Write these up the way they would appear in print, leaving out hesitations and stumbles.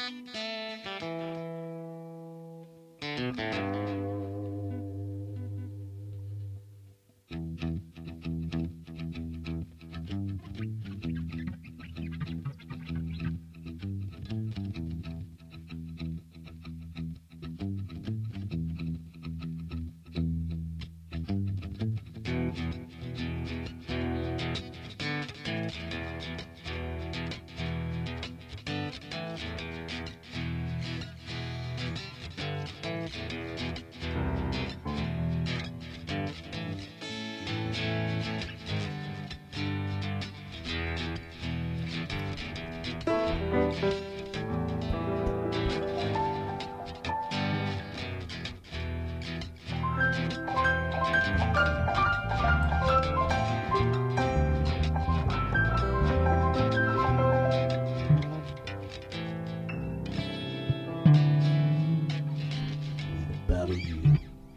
Battle you.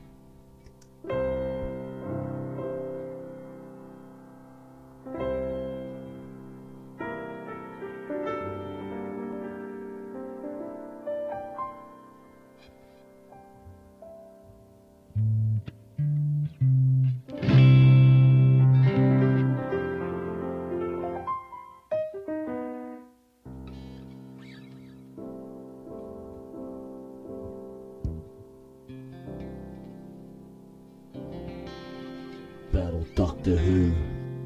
Battle Doctor Who.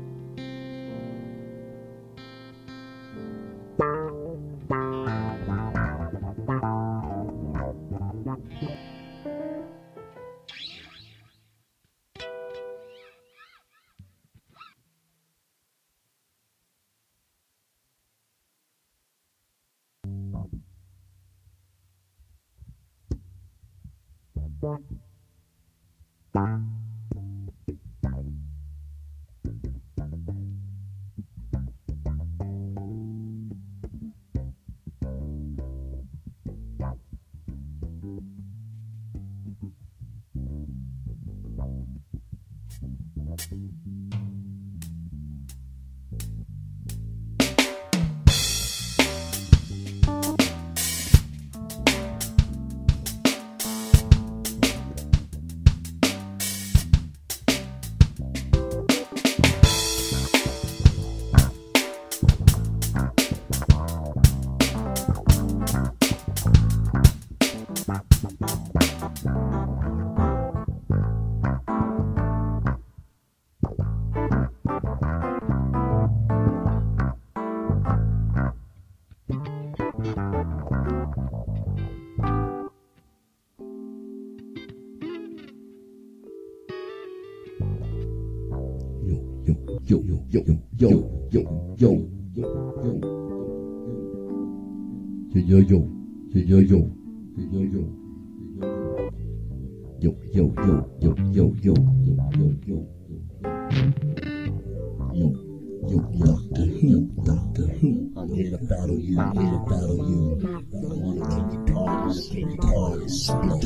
Doctor Who, I'm here to battle you, I'm here to battle you. I wanna keep you tired, split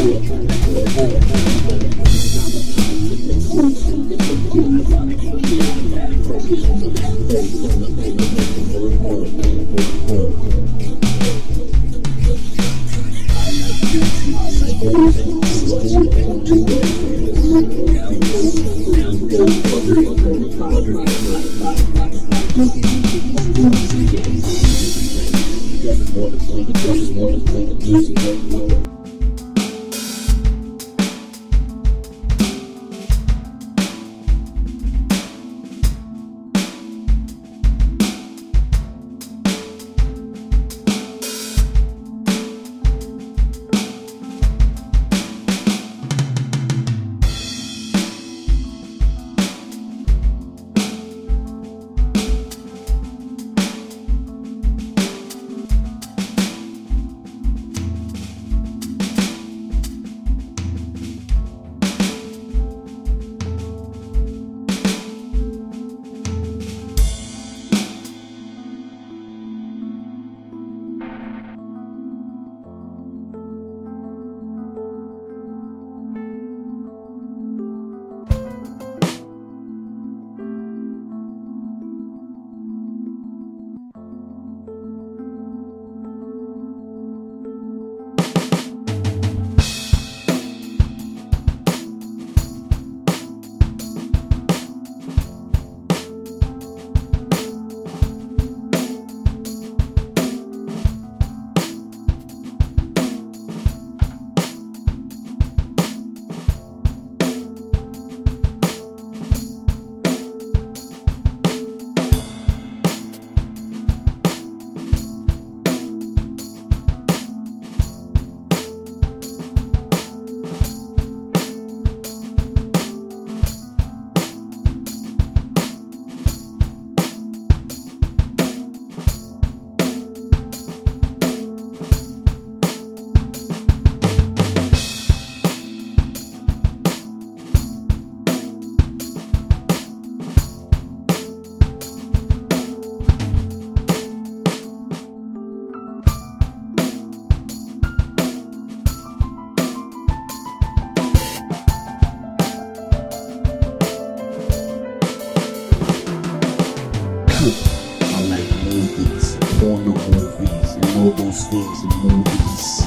I like movies, porno movies, and all those things in movies.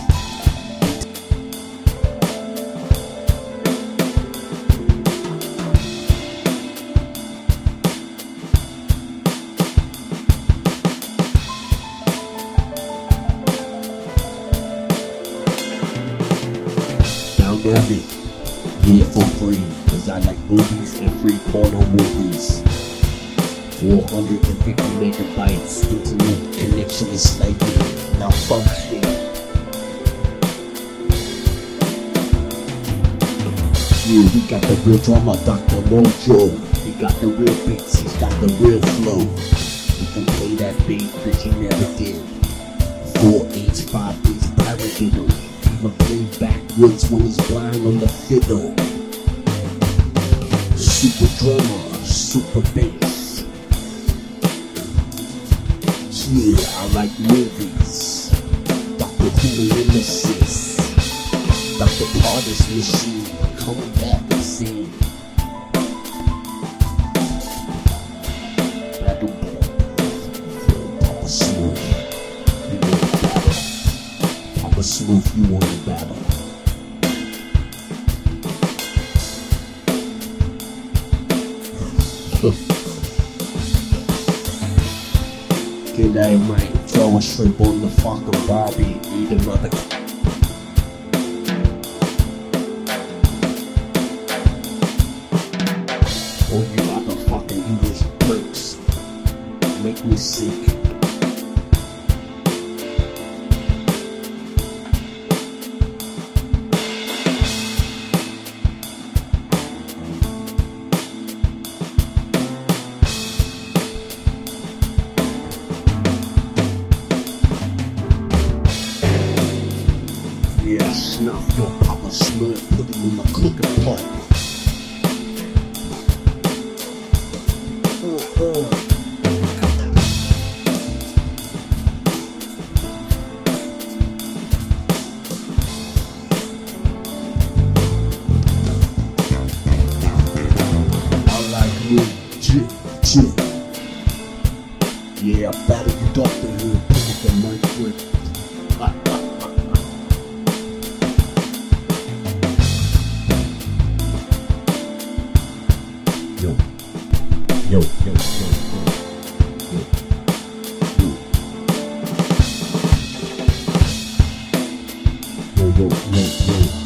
Download it, get it for free, cause I like movies and free porno movies. 450 megabytes, internet connection is slightly malfunctioning. Yeah, we got the real drama, Dr. Mojo. We got the real beats, he's got the real flow. We can play that beat that you never did. 4/8, 5/8, paradiddle. Even play backwards when he's blind on the fiddle. Super drummer, super bass. Yeah, I like movies. Dr. Who Nemesis. Dr. Party's machine. Coming back and sing. Battle Ball. Papa Smooth. You want to battle. Papa Smooth, you want to battle. Get that right, throw a shrimp on the fucking Barbie, eat another. Oh, you got the fucking English bricks, make me sick. Yeah, snuff your Papa Smurf, put him in my cooking pot. Yeah, I battle you Doctor Who, pick up my foot. Yo, yo, yo, yo, yo, yo, yo, yo, yo, yo.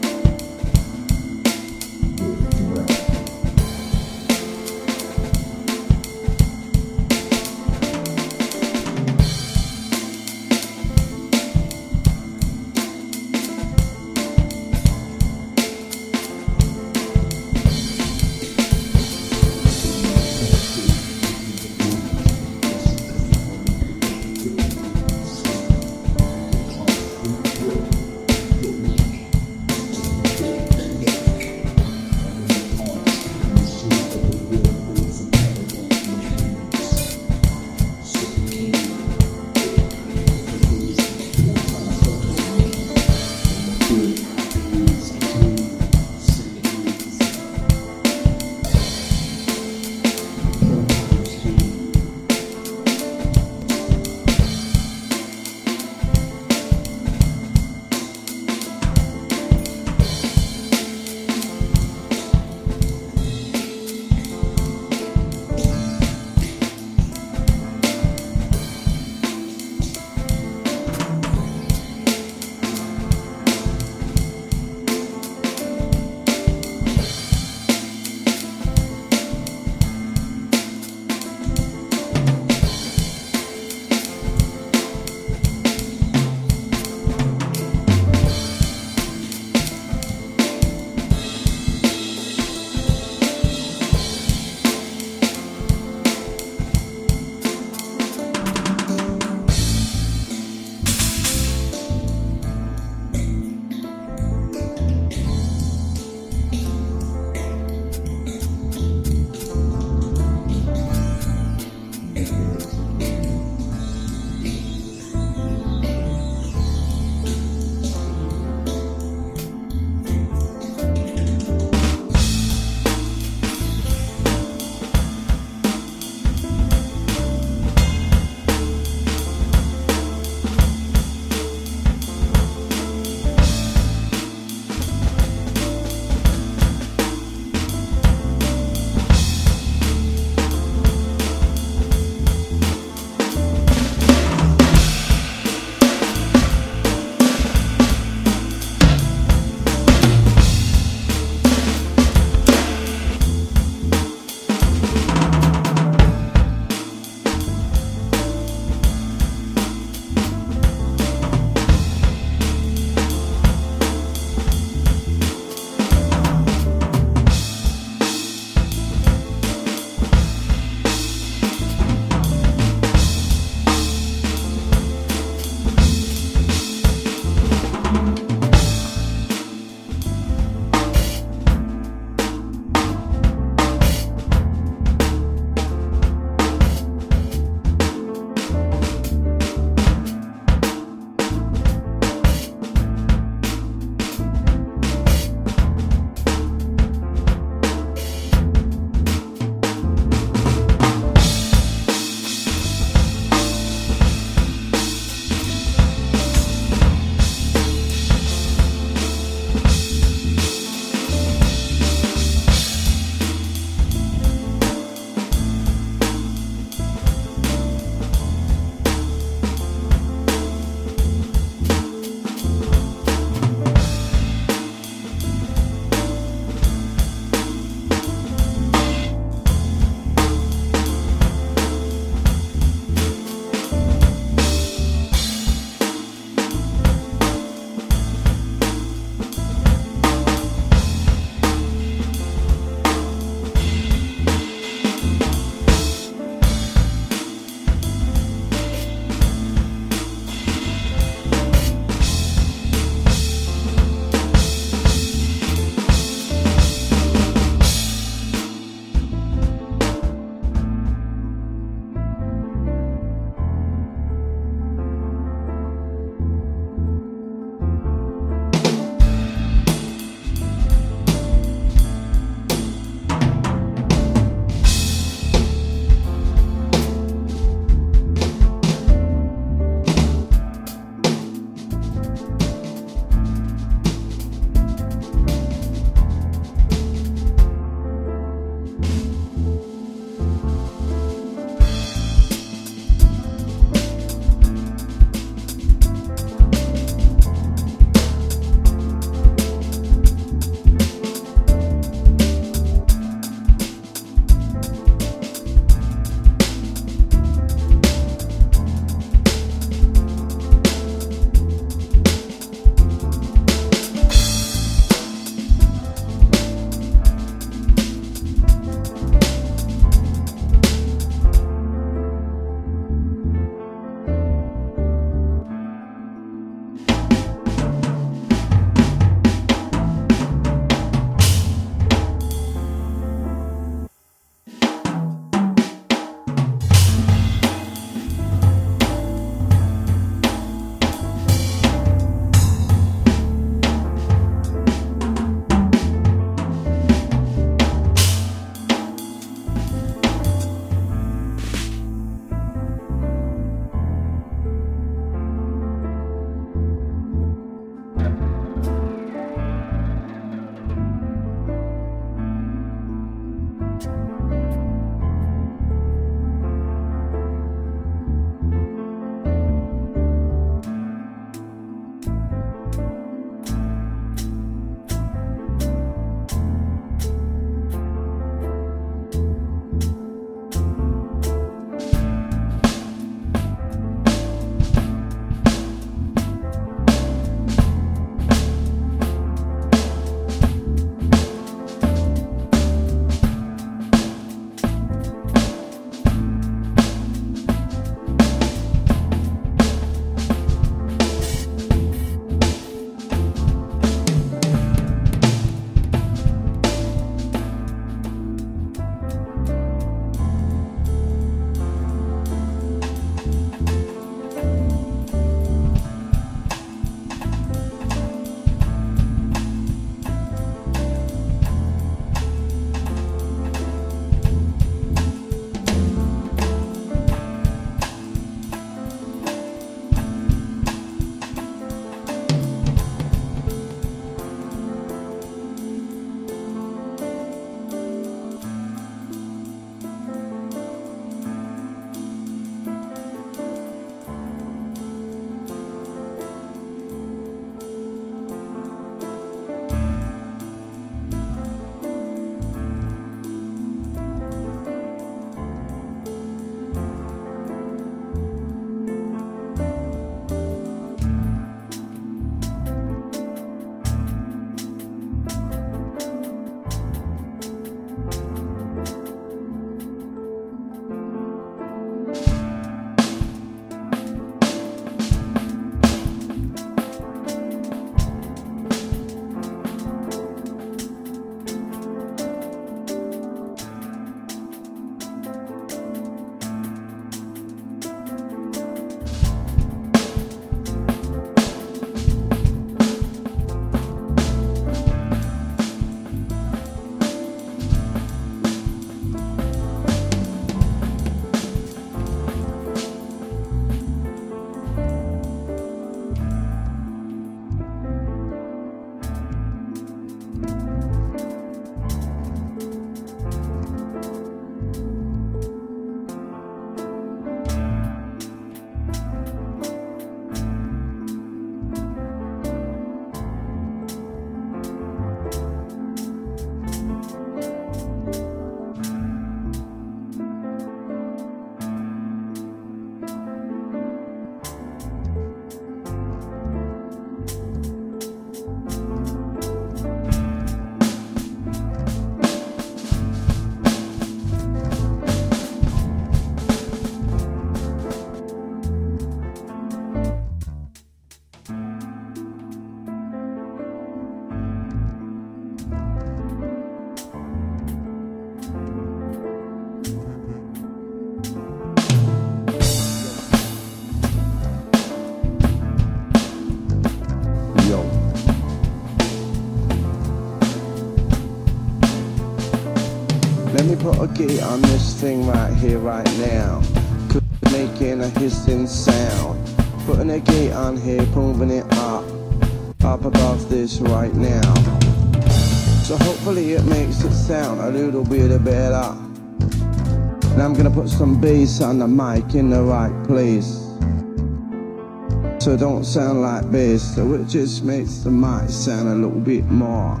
put a gate on this thing right here, right now. Making a hissing sound. Putting a gate on here, moving it up above this right now. So hopefully it makes it sound a little bit better. Now I'm gonna put some bass on the mic in the right place, so it don't sound like bass, so it just makes the mic sound a little bit more.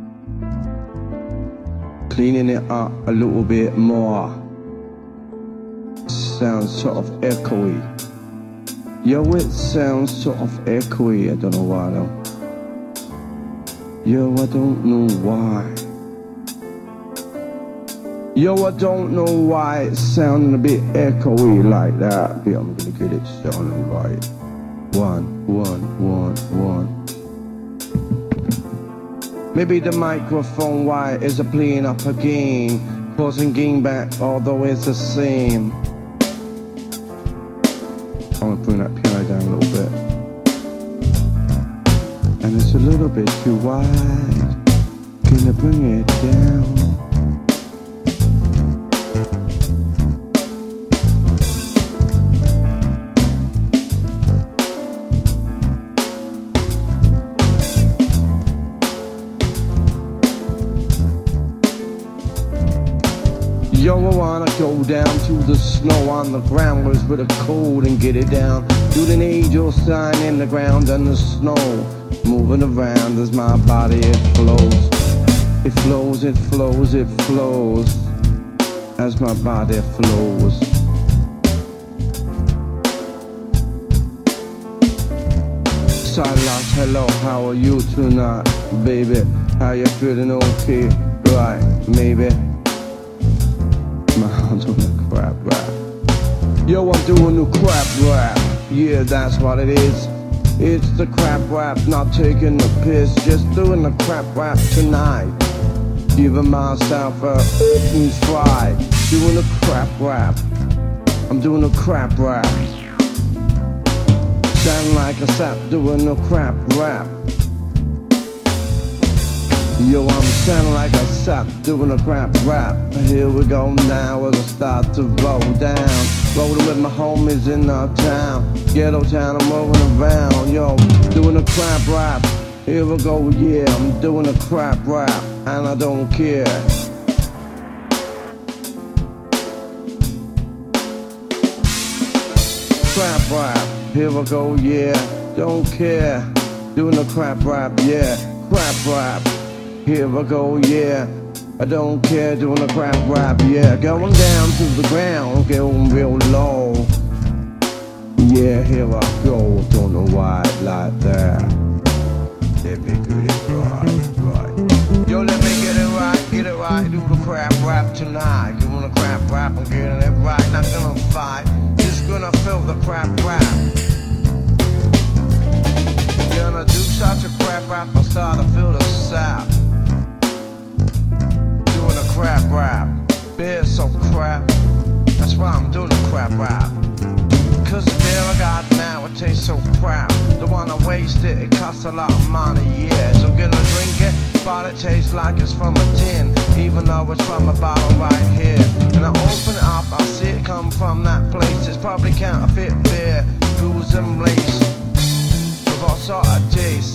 Cleaning it up a little bit more. Sounds sort of echoey. Yo, it sounds sort of echoey. I don't know why though. Yo, I don't know why. Yo, I don't know why it's sounding a bit echoey like that. Yeah, I'm gonna get it sounding right. 1, 1, 1, 1. Maybe the microphone wire is playing up again, causing gain back, although it's the same. I'm gonna bring that piano down a little bit. And it's a little bit too wide. Gonna bring it down. Yo, I wanna go down to the snow on the ground where it's with a cold and get it down. Do an angel sign in the ground and the snow moving around as my body it flows. It flows, it flows, it flows as my body flows. Silas, hello, how are you tonight, baby? How you feeling? Okay, right, maybe. I'm doing a crap rap. Yo, I'm doing a crap rap. Yeah, that's what it is. It's the crap rap, not taking the piss. Just doing the crap rap tonight. Giving myself a try. Doing a crap rap. I'm doing a crap rap. Sound like a sap doing a crap rap. Yo, I'm sounding like a sap doing a crap rap. Here we go now as I start to roll down. Rolling with my homies in our town. Ghetto town, I'm moving around. Yo, doing a crap rap. Here we go, yeah, I'm doing a crap rap. And I don't care. Crap rap. Here we go, yeah, don't care. Doing a crap rap, yeah, crap rap. Here I go, yeah, I don't care, doing a crap rap, yeah. Going down to the ground, going real low. Yeah, here I go, don't know why it's like that. Let me get it right. Yo, let me get it right, do the crap rap tonight. Doing a crap rap, I'm getting it right, not gonna fight. Just gonna feel the crap rap. Gonna do such a crap rap, I'll start to feel the sap. Crap rap, beer so crap. That's why I'm doing a crap rap. Cause the beer I got now, it tastes so crap. Don't wanna waste it, it costs a lot of money, yeah. So gonna drink it, but it tastes like it's from a tin, even though it's from a bottle right here. And I open it up, I see it come from that place. It's probably counterfeit beer, booze and lace, with all sort of taste.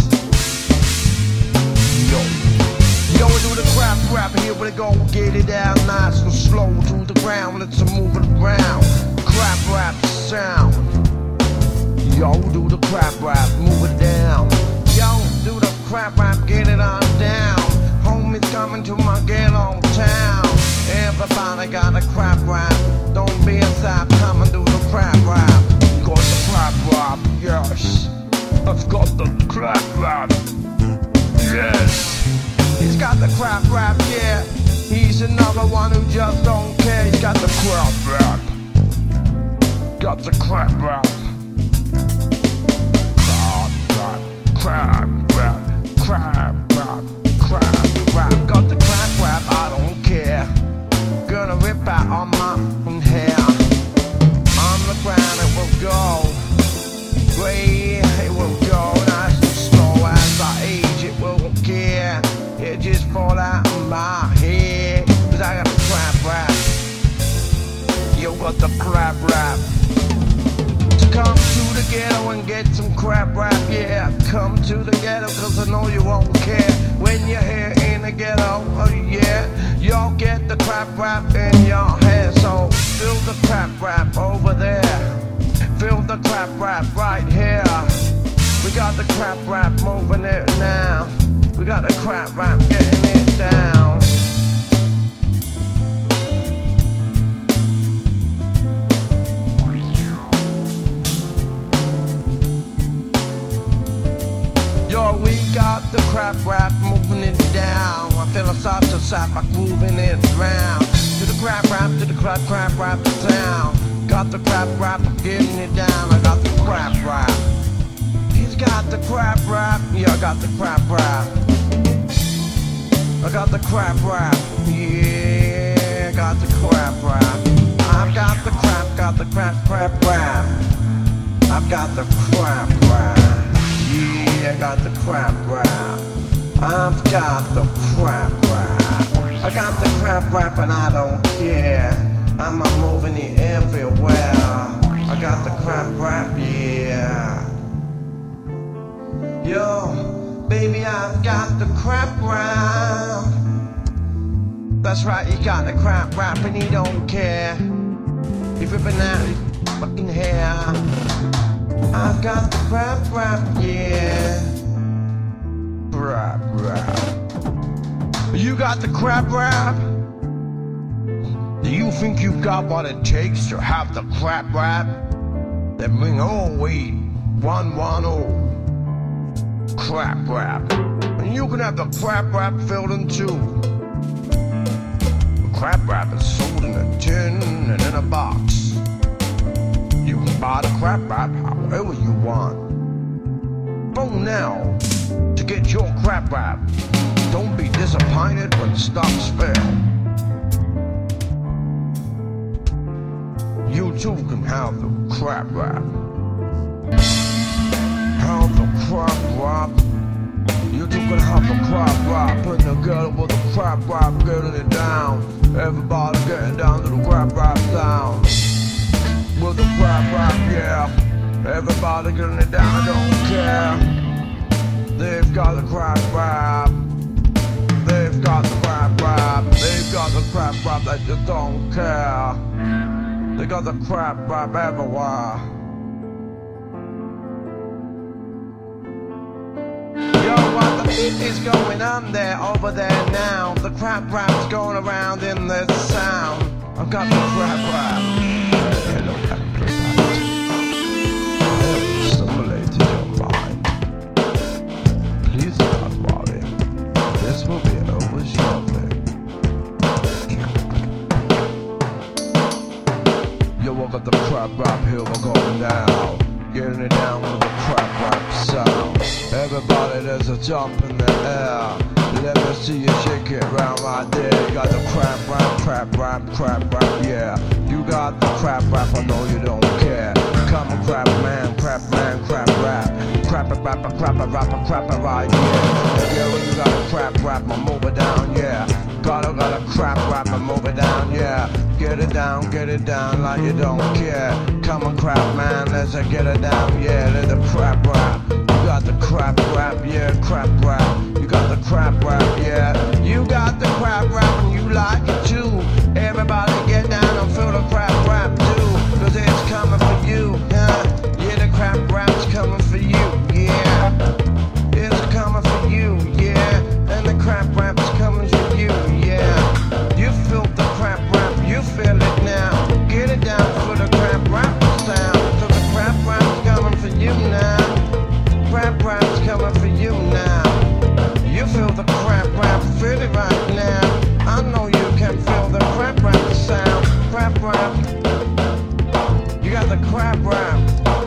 Yo, we do the crap rap, here we go, get it down nice and slow to the ground, let's move it around. Crap rap sound. Yo, do the crap rap, move it down. Yo, do the crap rap, get it on down. Homies coming to my ghetto town. Everybody got a crap rap, don't be a sap, come and do the crap rap. Got the crap rap, yes. I've got the crap rap, yes. He's got the crap rap, yeah. He's another one who just don't care. He's got the crap rap. Got the crap rap. Crap rap, crap rap, crap rap. Got the crap rap, I don't care. Gonna rip out all my hair. On the ground it will go. Gray, it will go. Nice and slow as I age, it will care. It just fall out of my head. Cause I got a crap rap. but the crap rap. So come to the ghetto and get some crap rap, yeah. Come to the ghetto cause I know you won't care. When you're here in the ghetto, oh yeah, y'all get the crap rap in your hair. So feel the crap rap over there, feel the crap rap right here. We got the crap rap moving it now. We got the crap rap getting it down. Yo, we got the crap rap moving it down. I feel a side to side like moving it round. To the crap rap, to the crap rap down. Got the crap rap, I'm getting it down. I got the crap rap. He's got the crap rap, yeah, I got the crap rap. I got the crap rap, yeah, I got the crap rap. I've got the crap rap. I've got the crap rap, yeah, I got the crap rap. I've got the crap rap. I got the crap rap and I don't care. I'm moving it everywhere. I got the crap rap, yeah. Yo, baby, I've got the crap rap. That's right, you got the crap rap and he don't care. He's ripping out his fucking hair. I've got the crap rap, yeah. Crap rap. You got the crap rap? Do you think you've got what it takes to have the crap rap? Then ring 08110. Crap rap. And you can have the crap rap filled in too. The crap rap is sold in a tin and in a box. You can buy the crap rap however you want. Phone now to get your crap rap. Don't be disappointed when stocks fail. You too can have the crap rap. Have the crap rap. You too can have the crap rap. In the ghetto with the crap rap, getting it down. Everybody getting down to the crap rap sound. With the crap rap, yeah. Everybody getting it down, I don't care. They've got the crap rap. They've got the crap rap. They've got the crap rap that you don't care. They got the crap rap everywhere. Yo, what the beat is going on there, over there now? The crap rap's going around in this sound. I've got the crap rap. Hello, Amplified. I've stimulated your mind. Please do not worry. This will be over shortly. Yo, I got the crap rap here, we're going down. Getting it down with the crap rap sound. Everybody, there's a jump in the air. Let me see you shake it round right there. You got the crap rap, yeah. You got the crap rap, I know you don't care. Come on, crap man, crap rap. Crap rap, right, yeah. Yeah, you got a crap rap, I move it down, yeah. Got a crap rap, I move it down, yeah. Get it down like you don't care. Come on, crap man, let's get it down, yeah. Let the crap rap. You got the crap rap, yeah, crap rap. You got the crap rap, yeah. You got the crap rap and you like it too. Everybody get down and feel the crap rap too. Cause it's coming for you, yeah. Yeah, the crap rap's coming for you, yeah. It's coming for you, yeah. And the crap rap's coming for you, yeah. You feel the crap rap, you feel it now. Get it down for the crap rap sound. So the crap rap's coming for you now. Crap rap's coming for you now. You feel the crap rap, feel it right now. I know you can feel the crap rap sound. Crap rap. You got the crap rap.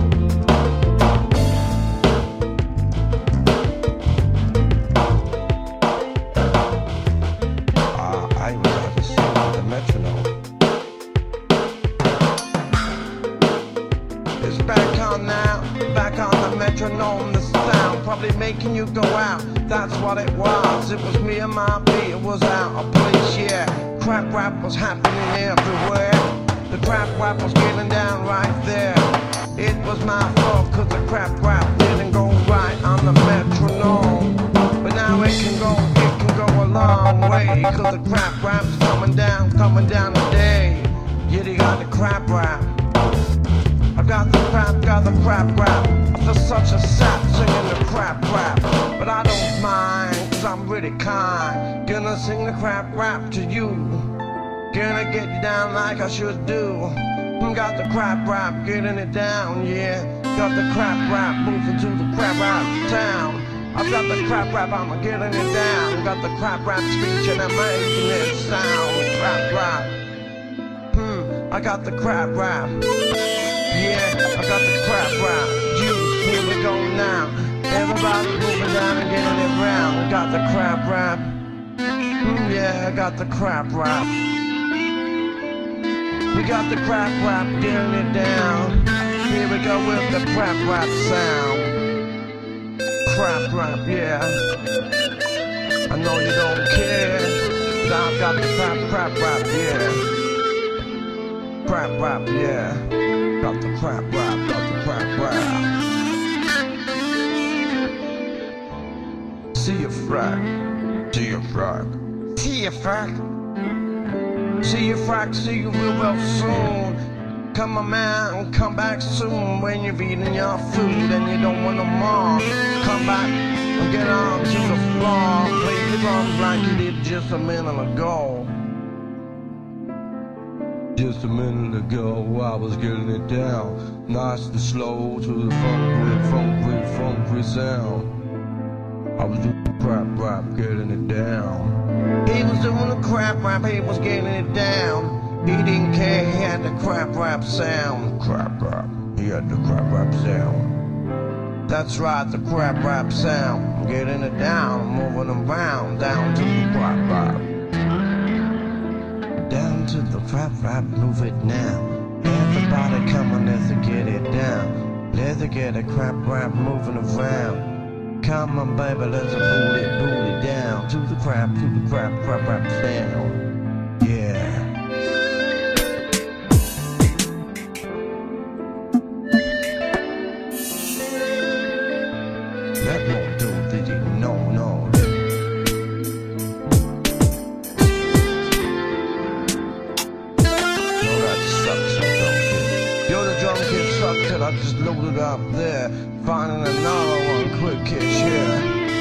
I was at the scene with the metronome. It's back on now, back on the metronome. The sound probably making you go out. That's what it was. It was me and my beat. It was out of place, yeah. Crap rap was happening everywhere. The crap rap was getting down right there. It was my fault, cause the crap rap didn't go right on the metronome. But now it can go a long way, cause the crap rap's coming down today. Yeah, they got the crap rap. I got the crap rap. I feel such a sap singing the crap rap. But I don't mind, cause I'm really kind. Gonna sing the crap rap to you. Gonna get you down like I should do. Got the crap rap, getting it down, yeah. Got the crap rap, moving to the crap rap town. I've got the crap rap, I'm getting it down. Got the crap rap speech and I'm making it sound. Crap rap. I got the crap rap. Yeah, I got the crap rap. Juice, here we go now. Everybody moving down and getting it round. Got the crap rap. Yeah, I got the crap rap. We got the crap rap, getting it down. Here we go with the crap rap sound. Crap rap, yeah. I know you don't care, but I've got the crap rap, yeah. Crap rap, yeah. Got the crap rap, got the crap rap. See you frack, see you frack, see you frack. See you frack, see you real soon. Come on man, come back soon. When you're eating your food and you don't want no more, come back and get on to the floor. Play the drums like you did just a minute ago. Just a minute ago I was getting it down, nice and slow to the funky sound. I was doing the crap rap, getting it down. He was doing the crap rap, he was getting it down. He didn't care, he had the crap rap sound. Crap rap, he had the crap rap sound. That's right, the crap rap sound. Getting it down, moving around, down to the crap rap. Down to the crap rap, move it now. Everybody come on, let's get it down. Let's get a crap rap moving around. Come on baby, let's boot it down. To the crap rap sound. Yeah. That won't do, did you? No. Yo, that sucks, so don't kid. Yo, the drum kit sucks till I just loaded up there. Finding another one, quick kick here.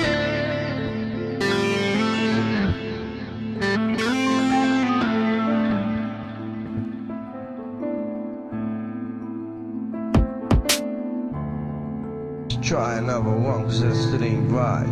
Let's try another one, cause this still ain't right.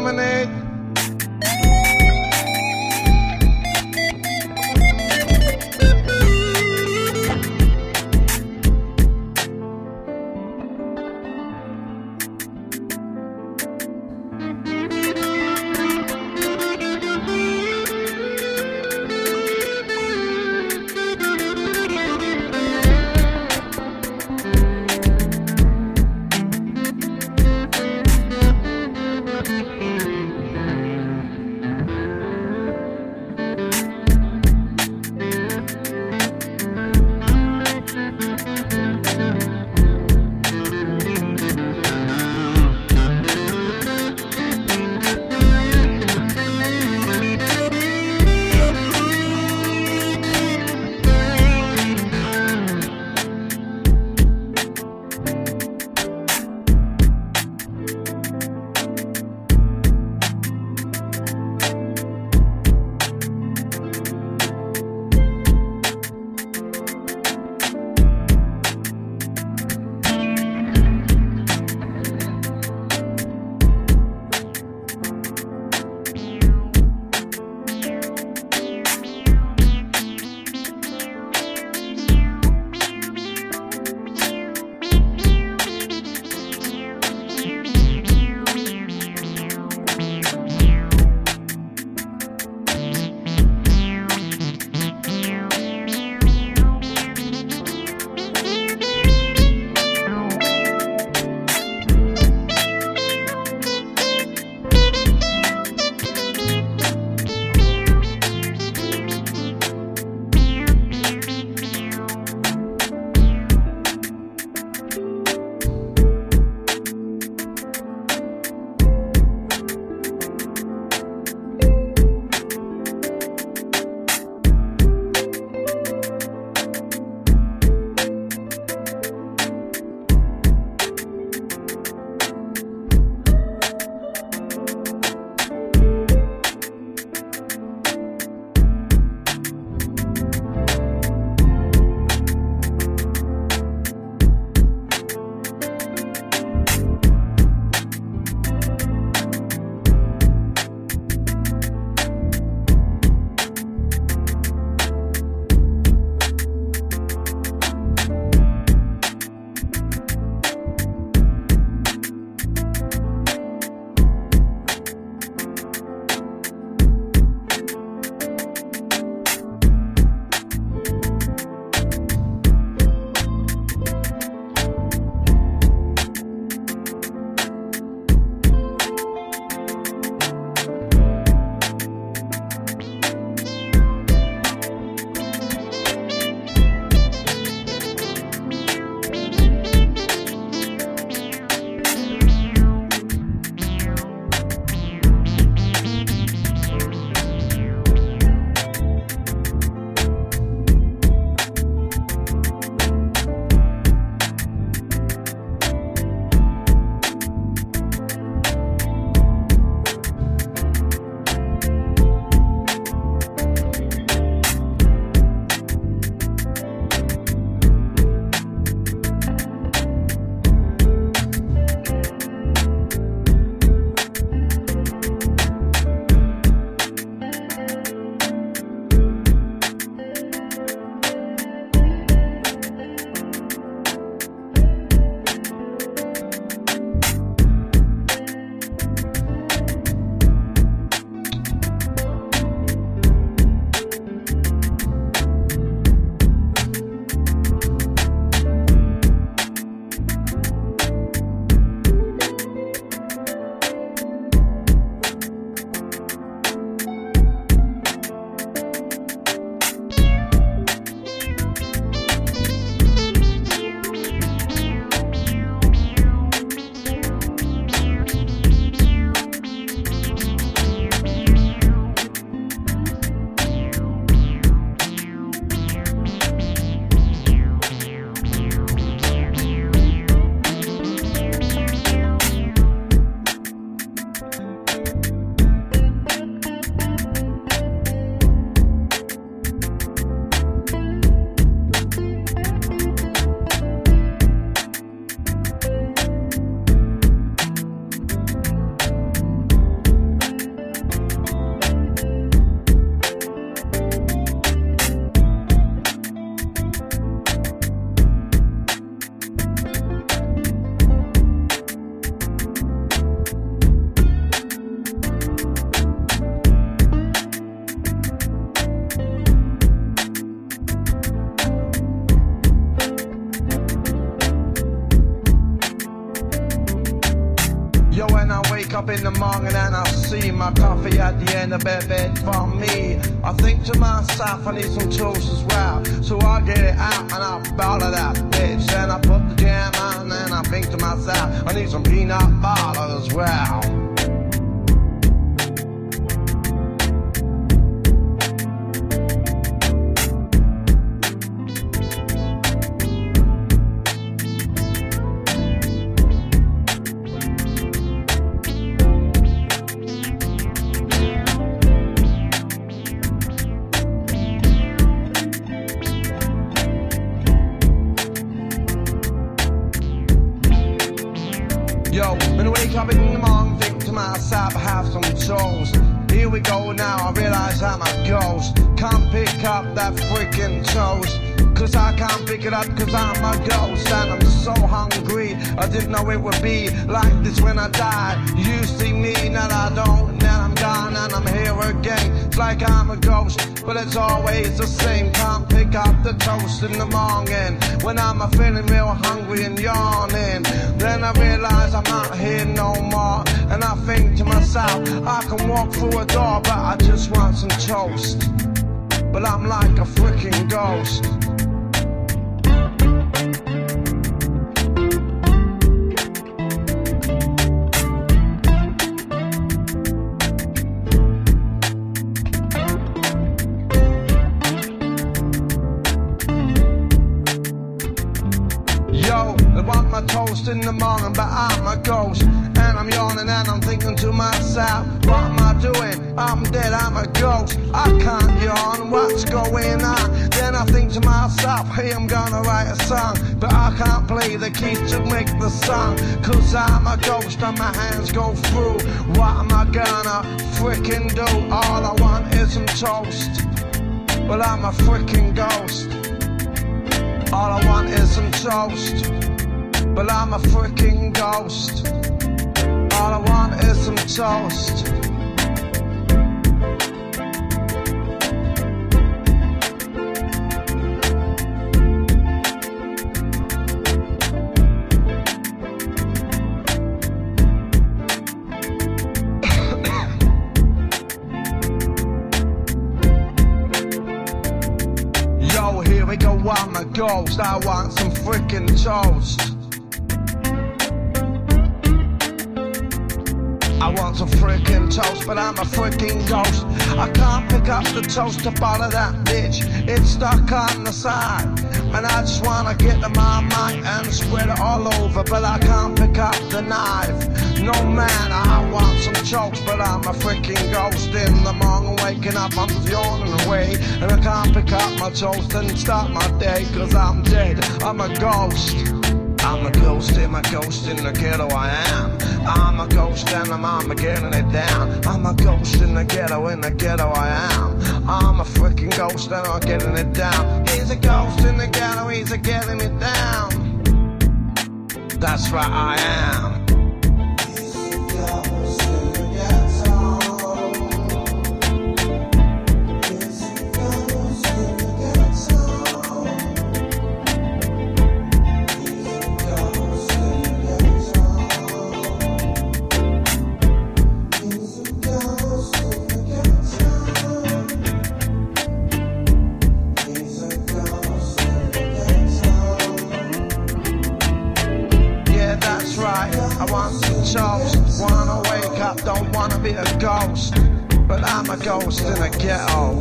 lemonade. up in the morning and I see my coffee at the end of bed for me. I think to myself I need some toast as well, so I get it out and I bottle that bitch. Then I put the jam on and I think to myself I need some peanut butter as well. Yo, when I wake up in the morning, think to myself, I have some toast. Here we go now, I realize I'm a ghost. Can't pick up that freaking toast, cause I can't pick it up cause I'm a ghost. And I'm so hungry, I didn't know it would be like this when I die. You see me, now I don't, now I'm gone and I'm here again. It's like I'm a ghost, but it's always the same. Can't pick up the toast in the morning when I'm feeling real hungry and yawning. Then I realize I'm not here no more, and I think to myself, I can walk through a door, but I just want some toast. But I'm like a freaking ghost. Yo, I want my toast in the morning, but I'm a ghost. And I'm yawning and I'm thinking to myself, what am I doing? I'm dead, I'm a ghost. I can't yawn, what's going on? Then I think to myself, hey, I'm gonna write a song, but I can't play the keys to make the song, cause I'm a ghost and my hands go through. What am I gonna freaking do? All I want is some toast, but I'm a freaking ghost. All I want is some toast, but I'm a freaking ghost. All I want is some toast. Yo, here we go, I'm a ghost. I want some freaking toast. I want some freaking toast, but I'm a freaking ghost. I can't pick up the toast to bother that bitch. It's stuck on the side, and I just wanna get to my mind and spread it all over, but I can't pick up the knife. No man, I want some toast, but I'm a freaking ghost. In the morning, waking up, I'm yawning away, and I can't pick up my toast and start my day, cause I'm dead. I'm a ghost. I'm a ghost in the ghetto, I am. I'm a ghost and I'm getting it down. I'm a ghost in the ghetto, I am. I'm a freaking ghost and I'm getting it down. He's a ghost in the ghetto, he's a getting it down. That's right, I am. I want some toast, wanna wake up, don't wanna be a ghost, but I'm a ghost in a ghetto.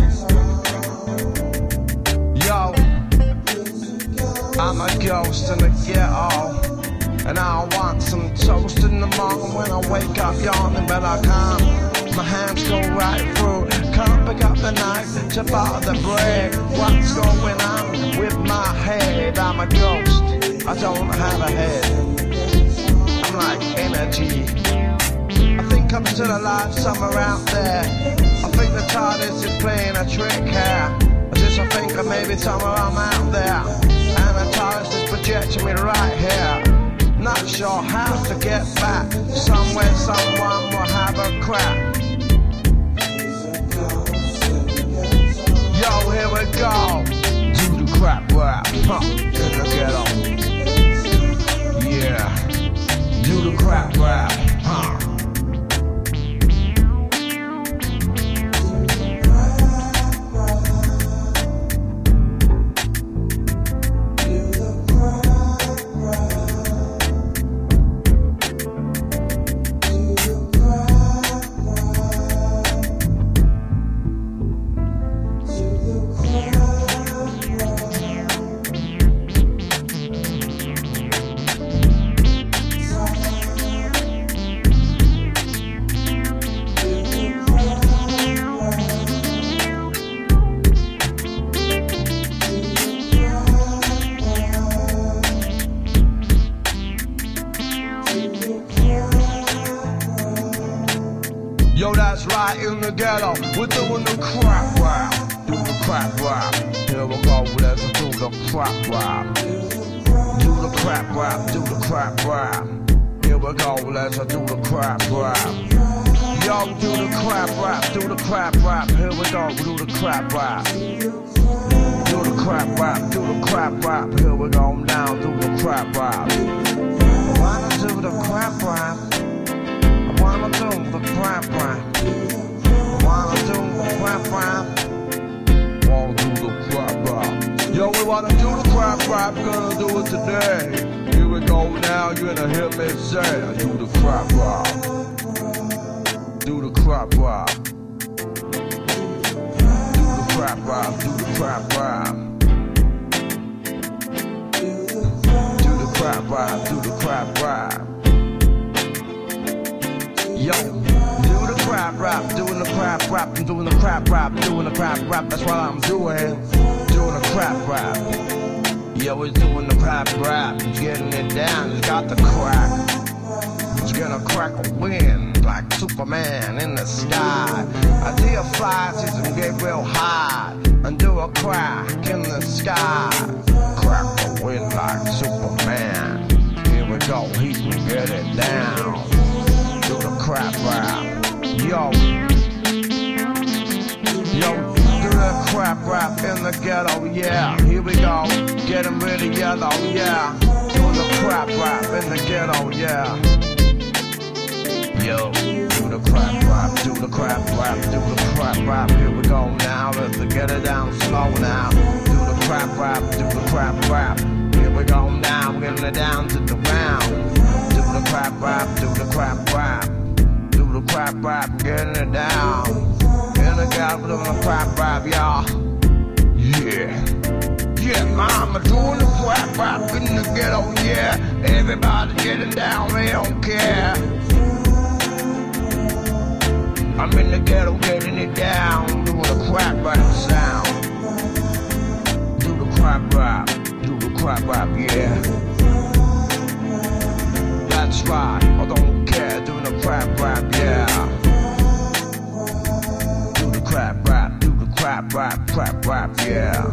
Yo, I'm a ghost in a ghetto, and I want some toast in the morning when I wake up yawning, but I can't. My hands go right through, can't pick up the knife to butter the bread. What's going on with my head? I'm a ghost, I don't have a head. I'm like energy. I think I'm still alive somewhere out there. I think the TARDIS is playing a trick here. I think that maybe somewhere I'm out there, and the TARDIS is projecting me right here. Not sure how to get back. Somewhere someone will have a crack. Yo, here we go. Do the crap rap, in the ghetto. Yeah. Do the crap rap, Yo, that's right, in the ghetto, we're doing the crap rap. Do the crap rap. Here we go, let's do the crap rap. Do the crap rap, do the crap rap. Here we go, let's do the crap rap. Yo, do the crap rap, do the crap rap. Here we go, do the crap rap. Do the crap rap, do the crap rap. Here we go now, do the crap rap. I wanna do the crap rap. I wanna do the crap rap. I wanna do the crap rap. Wanna do the crap rap. Yo, we wanna do the crap rap, gonna do it today. Here we go now, you're gonna hear me say, do the crap rap. Do the crap rap. Do the crap rap, do the crap rap. Do the crap rap, do the crap rap. Yo, do the crap rap, doing the crap rap, I'm doing the crap rap, doing the crap rap, that's what I'm doing. Doing the crap rap. Yo, we're doing the crap rap, getting it down, it's got the crack. It's gonna crack a wind like Superman in the sky. I do fly season get real high and do a crack in the sky. Crack a wind like Superman. Here we go, he can get it down. Do the crap rap. Yo, do the crap rap in the ghetto, yeah. Here we go, getting really yellow, yeah. Doing the crap rap in the ghetto, yeah. Yo, do the crap rap, do the crap rap, do the crap rap. Here we go now, let's get it down slow now. Do the crap rap, do the crap rap. Here we go now, getting it down to the ground. Do the crap rap, do the crap rap. Do the crap rap, getting it down. In the ghetto, doing the crap rap, y'all. Yeah. Yeah, mama doing the crap rap in the ghetto, yeah. Everybody getting down, they don't care. I'm in the ghetto getting it down, doing the crap rap sound. Do the crap rap, do the crap rap, yeah. That's right, I don't care, doing the crap rap, yeah. Do the crap rap, do the crap rap, yeah.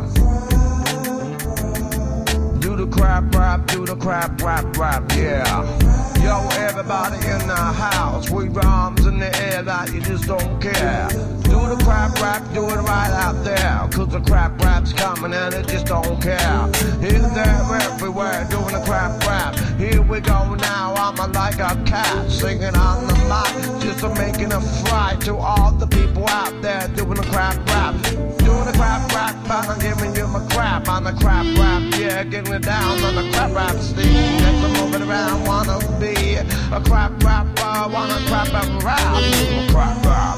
Do the crap rap, do the crap rap, yeah. Yo, everybody in the house, wave your arms in the air like you just don't care. Do the crap rap, do it right out there. Cause the crap rap's coming and it just don't care. Here, there, everywhere, doing the crap rap. Here we go now, I'm like a cat singing on the mic, just making a fright to all the people out there doing the crap rap. Doing the crap rap, I'm giving you my crap on the crap rap, yeah. Getting it down on the crap rap steam. Next I'm moving around, wanna be a crap rapper, wanna crap rap, crap rap.